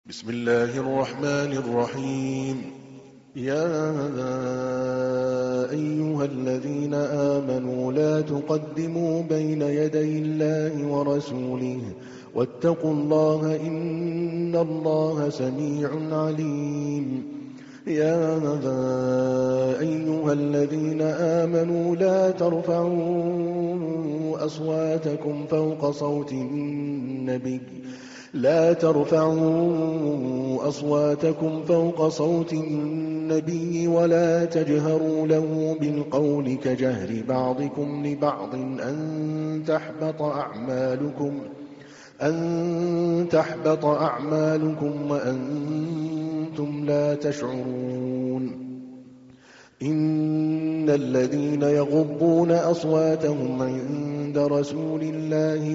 بسم الله الرحمن الرحيم. يا أيها الذين آمنوا لا تقدموا بين يدي الله ورسوله واتقوا الله إن الله سميع عليم. يا أيها الذين آمنوا لا ترفعوا أصواتكم فوق صوت النبي ولا تجهروا له بالقول كجهر بعضكم لبعض أن تحبط أعمالكم وأنتم لا تشعرون. إن الذين يغضون أصواتهم عند رسول الله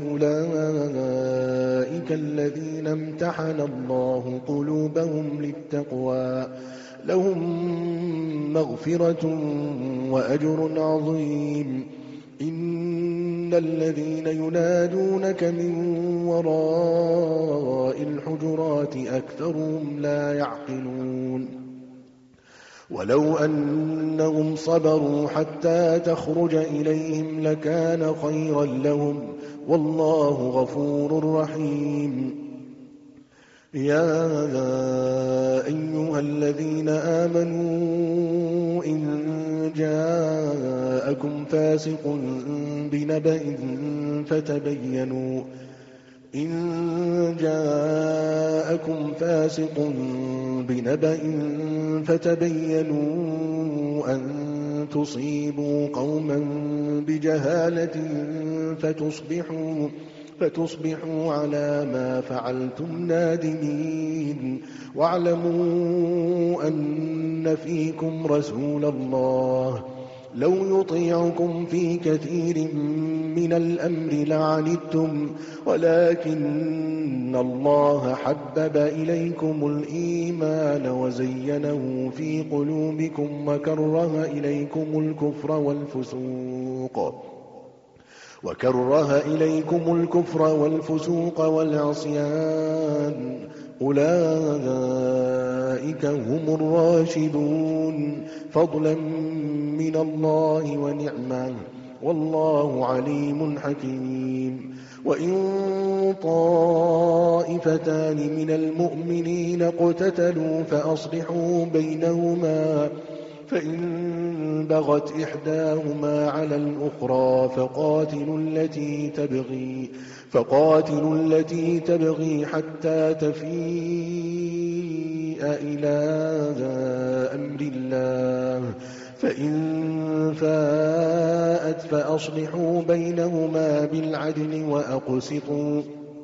أولئك الذين امتحن الله قلوبهم للتقوى لهم مغفرة وأجر عظيم. إن الذين ينادونك من وراء الحجرات أكثرهم لا يعقلون. ولو أنهم صبروا حتى تخرج إليهم لكان خيرا لهم والله غفور رحيم. يا أيها الذين آمنوا إن جاءكم فاسق بنبأ فتبينوا أن تصيبوا قوما بجهالة فتصبحوا على ما فعلتم نادمين. واعلموا أن فيكم رسول الله لو يطيعكم في كثير من الأمر لعنتم ولكن الله حبب إليكم الإيمان وزينه في قلوبكم وكره إليكم الكفر والفسوق والعصيان أولئك هم الراشدون فضلا من الله ونعمة والله عليم حكيم. وإن طائفتان من المؤمنين اقتتلوا فأصلحوا بينهما فإن بغت إحداهما على الأخرى فقاتلوا التي تبغي حتى تفيء إلى أمر الله فإن فاءت فأصلحوا بينهما بالعدل وأقسطوا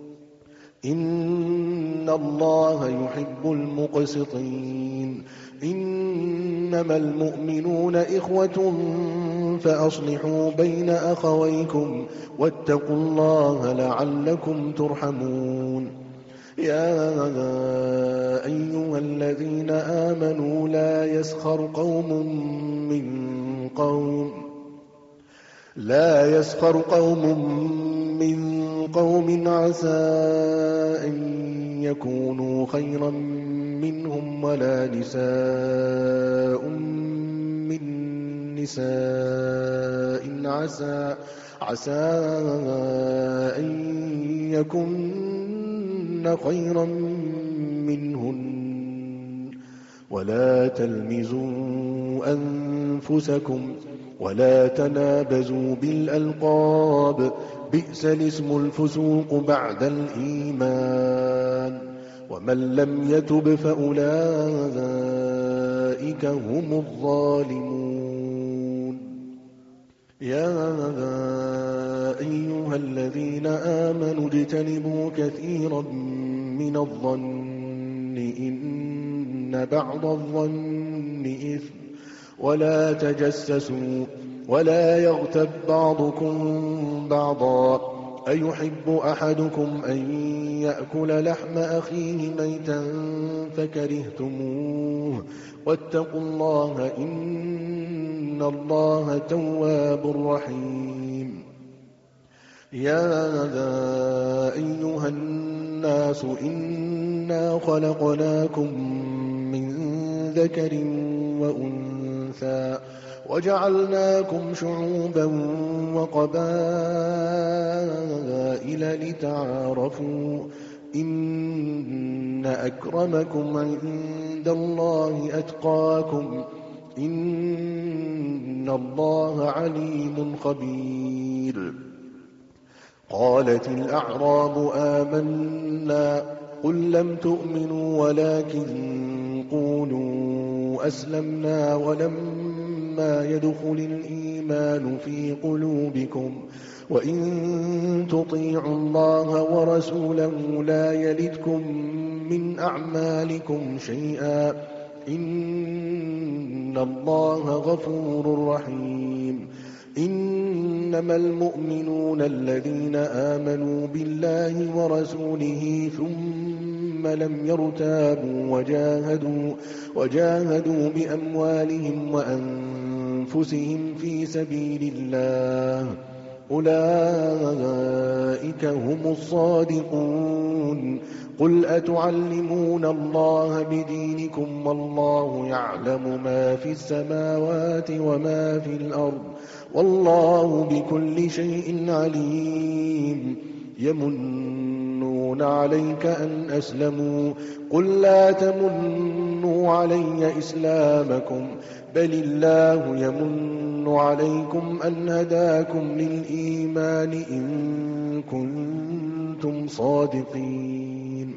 إن الله يحب المقسطين. إنما المؤمنون إخوة فأصلحوا بين أخويكم واتقوا الله لعلكم ترحمون. يا أيها الذين آمنوا لا يسخر قوم من قوم عسى أن يكونوا خيرا منهم ولا نساء من نساء عسى أن يكن خيرا منهن ولا تلمزوا أنفسكم ولا تنابزوا بالألقاب بئس الاسم الفسوق بعد الإيمان ومن لم يتب فأولئك هم الظالمون. يا أيها الذين آمنوا اجتنبوا كثيرا من الظن إن بعض الظن إثم ولا تجسسوا ولا يغتب بعضكم بعضا أيحب أحدكم أن يأكل لحم أخيه ميتا فكرهتموه واتقوا الله إن الله تواب رحيم. يا أيها الناس إنا خلقناكم من ذكر وأنثى وجعلناكم شعوبا وقبائل لتعارفوا إن أكرمكم عند الله أتقاكم إن الله عليم خبير. قالت الأعراب آمنا قل لم تؤمنوا ولكن قولوا أسلمنا ولما يدخل الإيمان في قلوبكم وإن تطيعوا الله ورسوله لا يلدكم من أعمالكم شيئا إن الله غفور رحيم. إنما المؤمنون الذين آمنوا بالله ورسوله ثم لم يرتابوا وجاهدوا بأموالهم وأنفسهم في سبيل الله أولئك هم الصادقون. قل أتعلمون الله بدينكم والله يعلم ما في السماوات وما في الأرض والله بكل شيء عليم. يمنون عليك أن أسلموا قل لا تمنوا علي إسلامكم بل الله يمن عليكم أن هداكم للإيمان إن كنتم صادقين.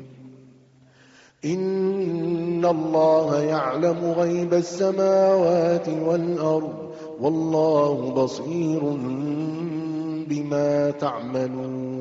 إن الله يعلم غيب السماوات والأرض والله بصير بما تعملون.